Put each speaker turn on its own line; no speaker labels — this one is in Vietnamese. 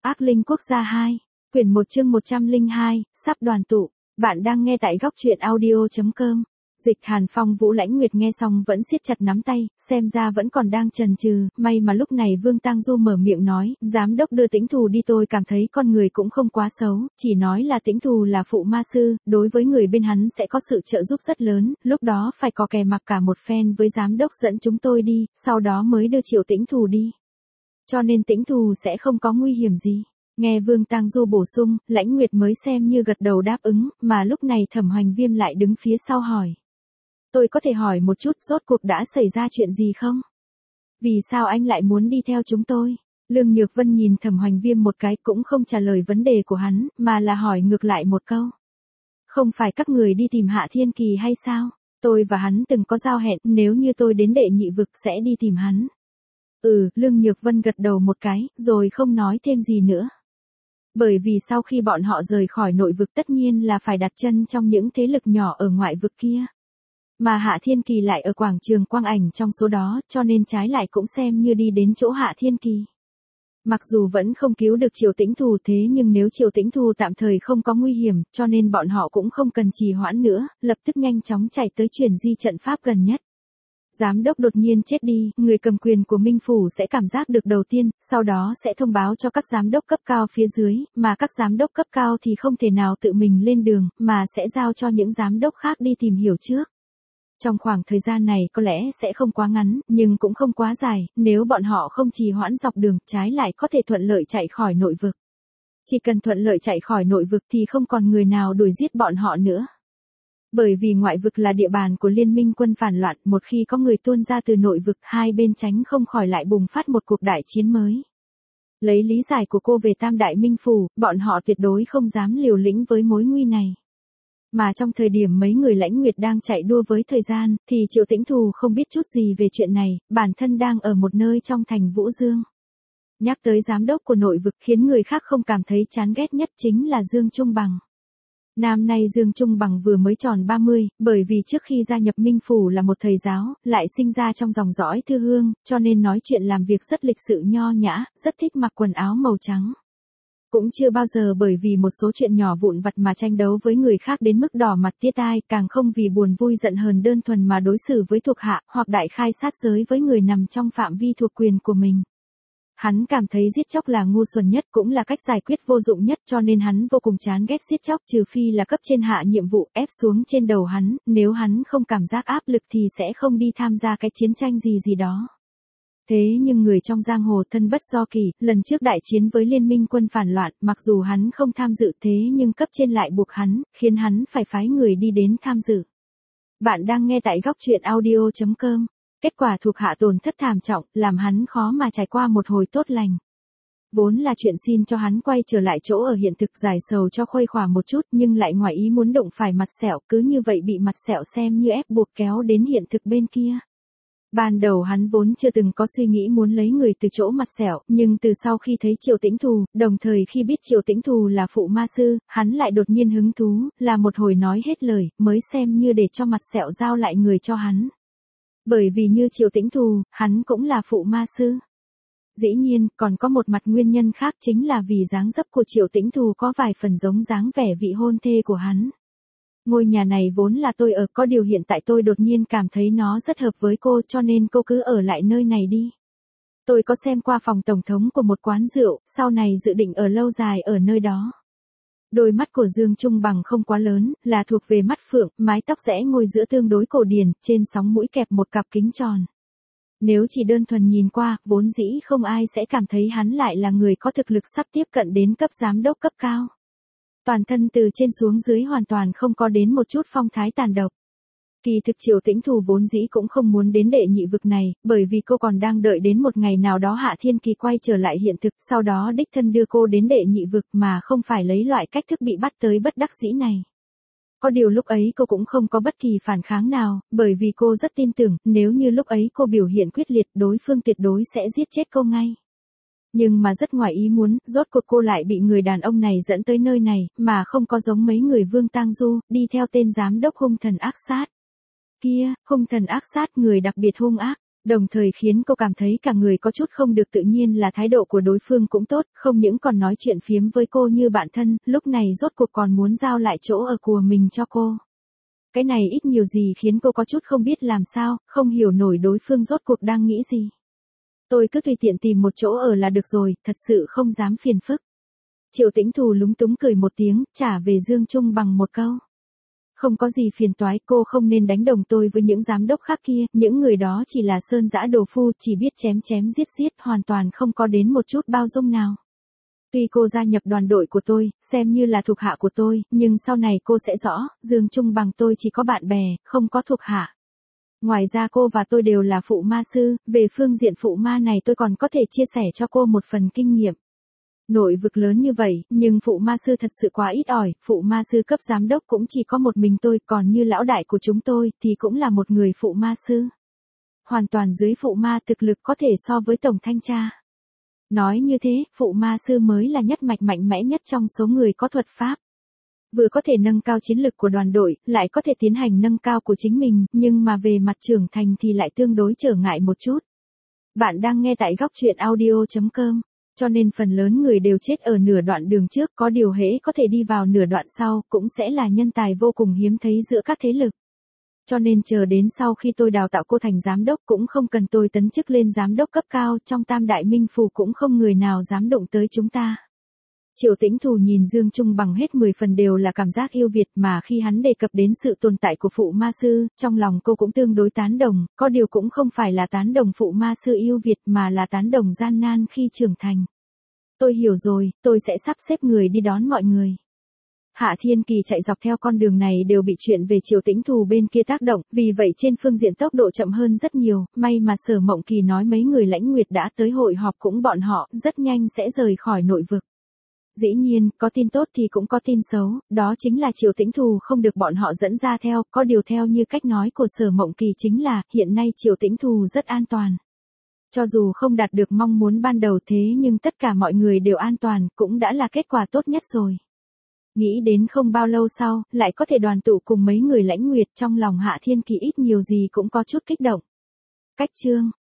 Ác linh quốc gia 2, quyển 1 chương 102, sắp đoàn tụ. Bạn đang nghe tại góc truyện audio.com. Dịch Hàn Phong Vũ Lãnh Nguyệt nghe xong vẫn siết chặt nắm tay, xem ra vẫn còn đang chần chừ, may mà lúc này Vương Tang Du mở miệng nói, giám đốc đưa Tĩnh Thù đi, tôi cảm thấy con người cũng không quá xấu, chỉ nói là Tĩnh Thù là phụ ma sư, đối với người bên hắn sẽ có sự trợ giúp rất lớn, lúc đó phải có kè mặc cả một phen với giám đốc dẫn chúng tôi đi, sau đó mới đưa Triệu Tĩnh Thù đi. Cho nên Tĩnh Thù sẽ không có nguy hiểm gì. Nghe Vương Tang Du bổ sung, Lãnh Nguyệt mới xem như gật đầu đáp ứng, mà lúc này Thẩm Hoành Viêm lại đứng phía sau hỏi. Tôi có thể hỏi một chút, rốt cuộc đã xảy ra chuyện gì không? Vì sao anh lại muốn đi theo chúng tôi? Lương Nhược Vân nhìn Thẩm Hoành Viêm một cái cũng không trả lời vấn đề của hắn, mà là hỏi ngược lại một câu. Không phải các người đi tìm Hạ Thiên Kỳ hay sao? Tôi và hắn từng có giao hẹn, nếu như tôi đến đệ nhị vực sẽ đi tìm hắn. Lương Nhược Vân gật đầu một cái, rồi không nói thêm gì nữa. Bởi vì sau khi bọn họ rời khỏi nội vực tất nhiên là phải đặt chân trong những thế lực nhỏ ở ngoại vực kia. Mà Hạ Thiên Kỳ lại ở quảng trường Quang Ảnh trong số đó, cho nên trái lại cũng xem như đi đến chỗ Hạ Thiên Kỳ. Mặc dù vẫn không cứu được Triệu Tĩnh Thù, thế nhưng nếu Triệu Tĩnh Thù tạm thời không có nguy hiểm, cho nên bọn họ cũng không cần trì hoãn nữa, lập tức nhanh chóng chạy tới chuyển di trận pháp gần nhất. Giám đốc đột nhiên chết đi, người cầm quyền của Minh Phủ sẽ cảm giác được đầu tiên, sau đó sẽ thông báo cho các giám đốc cấp cao phía dưới, mà các giám đốc cấp cao thì không thể nào tự mình lên đường, mà sẽ giao cho những giám đốc khác đi tìm hiểu trước. Trong khoảng thời gian này có lẽ sẽ không quá ngắn, nhưng cũng không quá dài, nếu bọn họ không trì hoãn dọc đường, trái lại có thể thuận lợi chạy khỏi nội vực. Chỉ cần thuận lợi chạy khỏi nội vực thì không còn người nào đuổi giết bọn họ nữa. Bởi vì ngoại vực là địa bàn của liên minh quân phản loạn, một khi có người tuôn ra từ nội vực, hai bên tránh không khỏi lại bùng phát một cuộc đại chiến mới. Lấy lý giải của cô về Tam Đại Minh Phủ, bọn họ tuyệt đối không dám liều lĩnh với mối nguy này. Mà trong thời điểm mấy người Lãnh Nguyệt đang chạy đua với thời gian, thì Triệu Tĩnh Thù không biết chút gì về chuyện này, bản thân đang ở một nơi trong thành Vũ Dương. Nhắc tới giám đốc của nội vực khiến người khác không cảm thấy chán ghét nhất chính là Dương Trung Bằng. Năm nay Dương Trung Bằng vừa mới tròn 30, bởi vì trước khi gia nhập Minh Phủ là một thầy giáo, lại sinh ra trong dòng dõi Thư Hương, cho nên nói chuyện làm việc rất lịch sự nho nhã, rất thích mặc quần áo màu trắng. Cũng chưa bao giờ bởi vì một số chuyện nhỏ vụn vặt mà tranh đấu với người khác đến mức đỏ mặt tía tai, càng không vì buồn vui giận hờn đơn thuần mà đối xử với thuộc hạ, hoặc đại khai sát giới với người nằm trong phạm vi thuộc quyền của mình. Hắn cảm thấy giết chóc là ngu xuẩn nhất, cũng là cách giải quyết vô dụng nhất, cho nên hắn vô cùng chán ghét giết chóc, trừ phi là cấp trên hạ nhiệm vụ ép xuống trên đầu hắn, nếu hắn không cảm giác áp lực thì sẽ không đi tham gia cái chiến tranh gì đó. Thế nhưng người trong giang hồ thân bất do kỳ, lần trước đại chiến với liên minh quân phản loạn, mặc dù hắn không tham dự thế nhưng cấp trên lại buộc hắn, khiến hắn phải phái người đi đến tham dự. Bạn đang nghe tại góc truyện audio.com. Kết quả thuộc hạ tổn thất thảm trọng, làm hắn khó mà trải qua một hồi tốt lành. Vốn là chuyện xin cho hắn quay trở lại chỗ ở hiện thực giải sầu cho khuây khỏa một chút, nhưng lại ngoài ý muốn đụng phải mặt sẹo, cứ như vậy bị mặt sẹo xem như ép buộc kéo đến hiện thực bên kia. Ban đầu hắn vốn chưa từng có suy nghĩ muốn lấy người từ chỗ mặt sẹo, nhưng từ sau khi thấy Triệu Tĩnh Thù, đồng thời khi biết Triệu Tĩnh Thù là phụ ma sư, hắn lại đột nhiên hứng thú, là một hồi nói hết lời, mới xem như để cho mặt sẹo giao lại người cho hắn. Bởi vì như Triệu Tĩnh Thù, hắn cũng là phụ ma sư. Dĩ nhiên, còn có một mặt nguyên nhân khác chính là vì dáng dấp của Triệu Tĩnh Thù có vài phần giống dáng vẻ vị hôn thê của hắn. Ngôi nhà này vốn là tôi ở, có điều hiện tại tôi đột nhiên cảm thấy nó rất hợp với cô, cho nên cô cứ ở lại nơi này đi. Tôi có xem qua phòng tổng thống của một quán rượu, sau này dự định ở lâu dài ở nơi đó. Đôi mắt của Dương Trung Bằng không quá lớn, là thuộc về mắt phượng, mái tóc rẽ ngôi giữa tương đối cổ điển, trên sóng mũi kẹp một cặp kính tròn. Nếu chỉ đơn thuần nhìn qua, vốn dĩ không ai sẽ cảm thấy hắn lại là người có thực lực sắp tiếp cận đến cấp giám đốc cấp cao. Toàn thân từ trên xuống dưới hoàn toàn không có đến một chút phong thái tàn độc. Kỳ thực Triệu Tĩnh Thù vốn dĩ cũng không muốn đến đệ nhị vực này, bởi vì cô còn đang đợi đến một ngày nào đó Hạ Thiên Kỳ quay trở lại hiện thực, sau đó đích thân đưa cô đến đệ nhị vực mà không phải lấy loại cách thức bị bắt tới bất đắc dĩ này. Có điều lúc ấy cô cũng không có bất kỳ phản kháng nào, bởi vì cô rất tin tưởng, nếu như lúc ấy cô biểu hiện quyết liệt, đối phương tuyệt đối sẽ giết chết cô ngay. Nhưng mà rất ngoài ý muốn, rốt cuộc cô lại bị người đàn ông này dẫn tới nơi này, mà không có giống mấy người Vương Tang Du, đi theo tên giám đốc hung thần ác sát. Kia, hung thần ác sát, người đặc biệt hung ác. Đồng thời khiến cô cảm thấy cả người có chút không được tự nhiên là thái độ của đối phương cũng tốt, không những còn nói chuyện phiếm với cô như bạn thân, lúc này rốt cuộc còn muốn giao lại chỗ ở của mình cho cô. Cái này ít nhiều gì khiến cô có chút không biết làm sao, không hiểu nổi đối phương rốt cuộc đang nghĩ gì. Tôi cứ tùy tiện tìm một chỗ ở là được rồi, thật sự không dám phiền phức. Triệu Tĩnh Thù lúng túng cười một tiếng, trả về Dương Trung bằng một câu. Không có gì phiền toái, cô không nên đánh đồng tôi với những giám đốc khác kia, những người đó chỉ là sơn dã đồ phu, chỉ biết chém chém giết giết, hoàn toàn không có đến một chút bao dung nào. Tuy cô gia nhập đoàn đội của tôi, xem như là thuộc hạ của tôi, nhưng sau này cô sẽ rõ, Dương Trung bằng tôi chỉ có bạn bè, không có thuộc hạ. Ngoài ra cô và tôi đều là phụ ma sư, về phương diện phụ ma này tôi còn có thể chia sẻ cho cô một phần kinh nghiệm. Nội vực lớn như vậy, nhưng phụ ma sư thật sự quá ít ỏi, phụ ma sư cấp giám đốc cũng chỉ có một mình tôi, còn như lão đại của chúng tôi, thì cũng là một người phụ ma sư. Hoàn toàn dưới phụ ma thực lực có thể so với tổng thanh tra. Nói như thế, phụ ma sư mới là nhất mạch mạnh mẽ nhất trong số người có thuật pháp. Vừa có thể nâng cao chiến lực của đoàn đội, lại có thể tiến hành nâng cao của chính mình, nhưng mà về mặt trưởng thành thì lại tương đối trở ngại một chút. Bạn đang nghe tại góc truyện audio.com. Cho nên phần lớn người đều chết ở nửa đoạn đường trước, có điều hễ có thể đi vào nửa đoạn sau, cũng sẽ là nhân tài vô cùng hiếm thấy giữa các thế lực. Cho nên chờ đến sau khi tôi đào tạo cô thành giám đốc cũng không cần tôi tấn chức lên giám đốc cấp cao, trong Tam Đại Minh Phủ cũng không người nào dám động tới chúng ta. Triệu Tĩnh Thù nhìn Dương Trung bằng hết 10 phần đều là cảm giác yêu Việt, mà khi hắn đề cập đến sự tồn tại của phụ ma sư, trong lòng cô cũng tương đối tán đồng, có điều cũng không phải là tán đồng phụ ma sư yêu Việt mà là tán đồng gian nan khi trưởng thành. Tôi hiểu rồi, tôi sẽ sắp xếp người đi đón mọi người. Hạ Thiên Kỳ chạy dọc theo con đường này đều bị chuyện về Triệu Tĩnh Thù bên kia tác động, vì vậy trên phương diện tốc độ chậm hơn rất nhiều, may mà Sở Mộng Kỳ nói mấy người Lãnh Nguyệt đã tới hội họp cũng bọn họ rất nhanh sẽ rời khỏi nội vực. Dĩ nhiên, có tin tốt thì cũng có tin xấu, đó chính là Triệu Tĩnh Thù không được bọn họ dẫn ra theo, có điều theo như cách nói của Sở Mộng Kỳ chính là, hiện nay Triệu Tĩnh Thù rất an toàn. Cho dù không đạt được mong muốn ban đầu thế nhưng tất cả mọi người đều an toàn, cũng đã là kết quả tốt nhất rồi. Nghĩ đến không bao lâu sau, lại có thể đoàn tụ cùng mấy người Lãnh Nguyệt, trong lòng Hạ Thiên Kỳ ít nhiều gì cũng có chút kích động. Cách chương